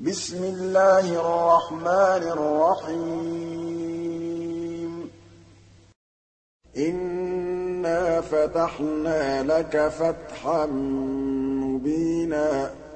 بسم الله الرحمن الرحيم إنا فتحنا لك فتحا مبينا